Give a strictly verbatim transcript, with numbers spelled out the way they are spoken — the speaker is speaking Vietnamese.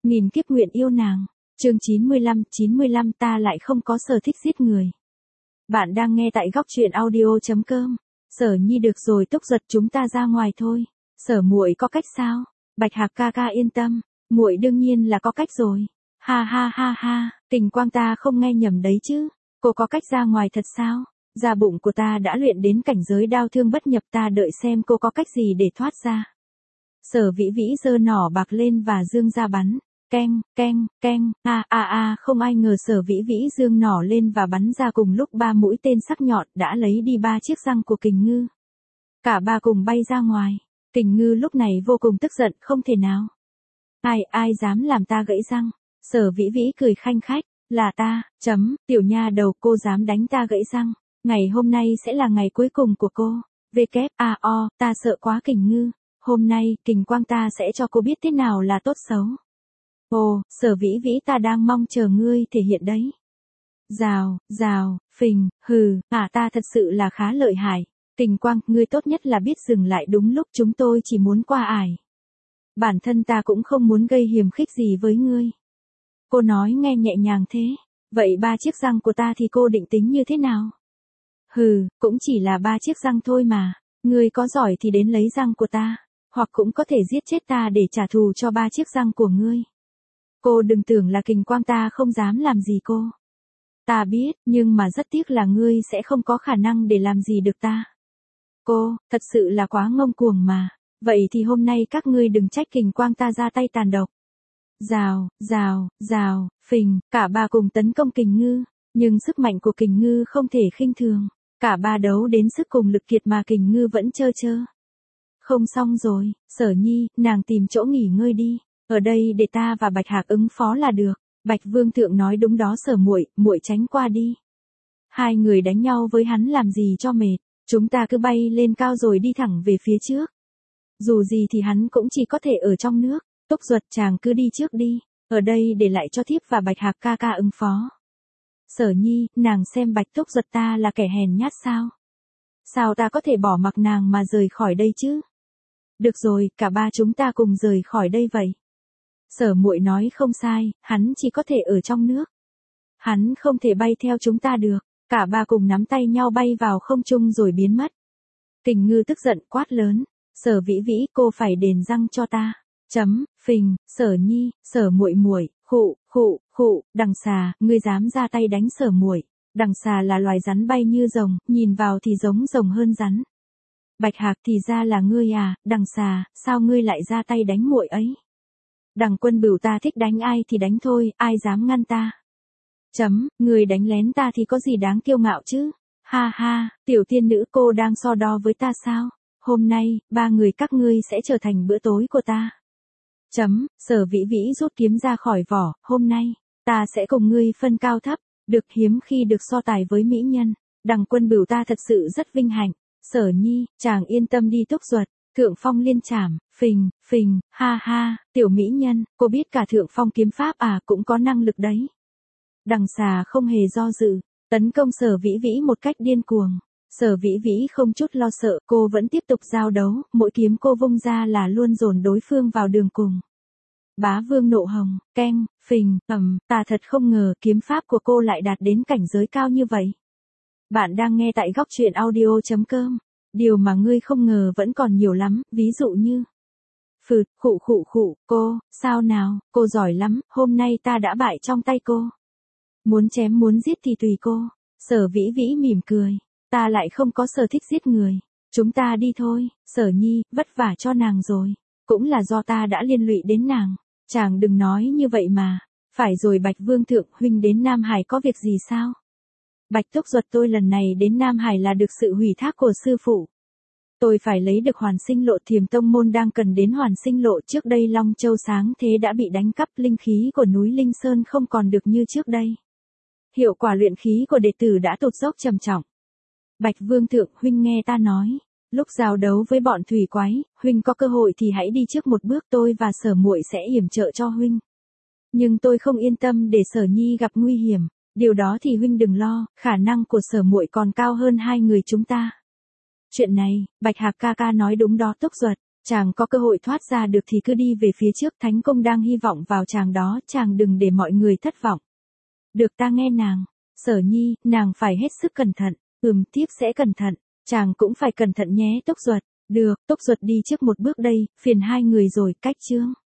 nghìn kiếp nguyện yêu nàng. Chương chín mươi lăm, chín mươi lăm ta lại không có sở thích giết người. Bạn đang nghe tại góc truyện audio chấm com. Sở Nhi được rồi, Túc Duật, chúng ta ra ngoài thôi. Sở muội có cách sao? Bạch Hạc ca ca yên tâm, muội đương nhiên là có cách rồi. Ha ha ha ha, Tình Quang ta không nghe nhầm đấy chứ? Cô có cách ra ngoài thật sao? Da bụng của ta đã luyện đến cảnh giới đao thương bất nhập, ta đợi xem cô có cách gì để thoát ra. Sở Vĩ Vĩ giơ nỏ bạc lên và dương ra bắn. Keng, keng, keng, a a a, không ai ngờ Sở Vĩ Vĩ dương nỏ lên và bắn ra cùng lúc ba mũi tên sắc nhọn đã lấy đi ba chiếc răng của Kình Ngư. Cả ba cùng bay ra ngoài. Kình Ngư lúc này vô cùng tức giận, không thể nào. Ai, ai dám làm ta gãy răng? Sở Vĩ Vĩ cười khanh khách, là ta, chấm, tiểu nha đầu, cô dám đánh ta gãy răng. Ngày hôm nay sẽ là ngày cuối cùng của cô. W A O, ta sợ quá Kình Ngư. Hôm nay, Kình Quang ta sẽ cho cô biết thế nào là tốt xấu. Ồ, Sở Vĩ Vĩ, ta đang mong chờ ngươi thể hiện đấy. Rào, rào, phình, hừ, à ta thật sự là khá lợi hại. Kình Quang, ngươi tốt nhất là biết dừng lại đúng lúc, chúng tôi chỉ muốn qua ải. Bản thân ta cũng không muốn gây hiềm khích gì với ngươi. Cô nói nghe nhẹ nhàng thế. Vậy ba chiếc răng của ta thì cô định tính như thế nào? Hừ, cũng chỉ là ba chiếc răng thôi mà. Ngươi có giỏi thì đến lấy răng của ta. Hoặc cũng có thể giết chết ta để trả thù cho ba chiếc răng của ngươi. Cô đừng tưởng là Kình Quang ta không dám làm gì cô. Ta biết, nhưng mà rất tiếc là ngươi sẽ không có khả năng để làm gì được ta. Cô, thật sự là quá ngông cuồng mà. Vậy thì hôm nay các ngươi đừng trách Kình Quang ta ra tay tàn độc. Rào, rào, rào, phình, cả ba cùng tấn công Kình Ngư. Nhưng sức mạnh của Kình Ngư không thể khinh thường. Cả ba đấu đến sức cùng lực kiệt mà Kình Ngư vẫn chơ chơ. Không xong rồi, Sở Nhi, nàng tìm chỗ nghỉ ngơi đi. Ở đây để ta và Bạch Hạc ứng phó là được. Bạch Vương Thượng nói đúng đó Sở muội, muội tránh qua đi. Hai người đánh nhau với hắn làm gì cho mệt. Chúng ta cứ bay lên cao rồi đi thẳng về phía trước. Dù gì thì hắn cũng chỉ có thể ở trong nước. Túc Duật, chàng cứ đi trước đi. Ở đây để lại cho thiếp và Bạch Hạc ca ca ứng phó. Sở Nhi, nàng xem Bạch Túc Duật ta là kẻ hèn nhát sao? Sao ta có thể bỏ mặc nàng mà rời khỏi đây chứ? Được rồi, cả ba chúng ta cùng rời khỏi đây vậy. Sở muội nói không sai, hắn chỉ có thể ở trong nước. Hắn không thể bay theo chúng ta được. Cả ba cùng nắm tay nhau bay vào không trung rồi biến mất. Kình Ngư tức giận quát lớn. Sở Vĩ Vĩ, cô phải đền răng cho ta. Chấm, phình, Sở Nhi, Sở muội muội, khụ, khụ, khụ, đằng xà, ngươi dám ra tay đánh Sở muội. Đằng xà là loài rắn bay như rồng, nhìn vào thì giống rồng hơn rắn. Bạch Hạc, thì ra là ngươi à, đằng xà, sao ngươi lại ra tay đánh muội ấy? Đằng Quân Bửu, ta thích đánh ai thì đánh thôi, ai dám ngăn ta? Chấm, người đánh lén ta thì có gì đáng kiêu ngạo chứ? Ha ha, tiểu tiên nữ, cô đang so đo với ta sao? Hôm nay, ba người các ngươi sẽ trở thành bữa tối của ta. Chấm, Sở Vĩ Vĩ rút kiếm ra khỏi vỏ, hôm nay, ta sẽ cùng ngươi phân cao thấp, được hiếm khi được so tài với mỹ nhân. Đằng Quân Bửu, ta thật sự rất vinh hạnh. Sở Nhi, chàng yên tâm đi Túc Duật. Thượng phong liên trảm, phình, phình, ha ha, tiểu mỹ nhân, cô biết cả thượng phong kiếm pháp à, cũng có năng lực đấy. Đằng xà không hề do dự, tấn công Sở Vĩ Vĩ một cách điên cuồng. Sở Vĩ Vĩ không chút lo sợ, cô vẫn tiếp tục giao đấu, mỗi kiếm cô vung ra là luôn dồn đối phương vào đường cùng. Bá Vương nộ hồng, keng, phình, ầm, ta thật không ngờ kiếm pháp của cô lại đạt đến cảnh giới cao như vậy. Bạn đang nghe tại góc truyện audio chấm com. Điều mà ngươi không ngờ vẫn còn nhiều lắm, ví dụ như phượt, khụ khụ khụ, cô, sao nào, cô giỏi lắm, hôm nay ta đã bại trong tay cô. Muốn chém muốn giết thì tùy cô. Sở Vĩ Vĩ mỉm cười, ta lại không có sở thích giết người. Chúng ta đi thôi. Sở Nhi, vất vả cho nàng rồi. Cũng là do ta đã liên lụy đến nàng. Chàng đừng nói như vậy mà. Phải rồi Bạch Vương Thượng, huynh đến Nam Hải có việc gì sao? Bạch Túc Duật, tôi lần này đến Nam Hải là được sự ủy thác của sư phụ. Tôi phải lấy được hoàn sinh lộ, Thiềm Tông môn đang cần đến hoàn sinh lộ. Trước đây Long Châu Sáng Thế đã bị đánh cắp, linh khí của núi Linh Sơn không còn được như trước đây. Hiệu quả luyện khí của đệ tử đã tụt dốc trầm trọng. Bạch Vương Thượng, huynh nghe ta nói. Lúc giao đấu với bọn thủy quái, huynh có cơ hội thì hãy đi trước một bước, tôi và Sở muội sẽ yểm trợ cho huynh. Nhưng tôi không yên tâm để Sở Nhi gặp nguy hiểm. Điều đó thì huynh đừng lo, khả năng của Sở muội còn cao hơn hai người chúng ta. Chuyện này, Bạch Hạc ca ca nói đúng đó Túc Duật. Chàng có cơ hội thoát ra được thì cứ đi về phía trước, Thánh Công đang hy vọng vào chàng đó, chàng đừng để mọi người thất vọng. Được, ta nghe nàng. Sở Nhi, nàng phải hết sức cẩn thận. Ừm, thiếp sẽ cẩn thận. Chàng cũng phải cẩn thận nhé Tốc Duật. Được, Tốc Duật đi trước một bước đây, phiền hai người rồi, cách chương.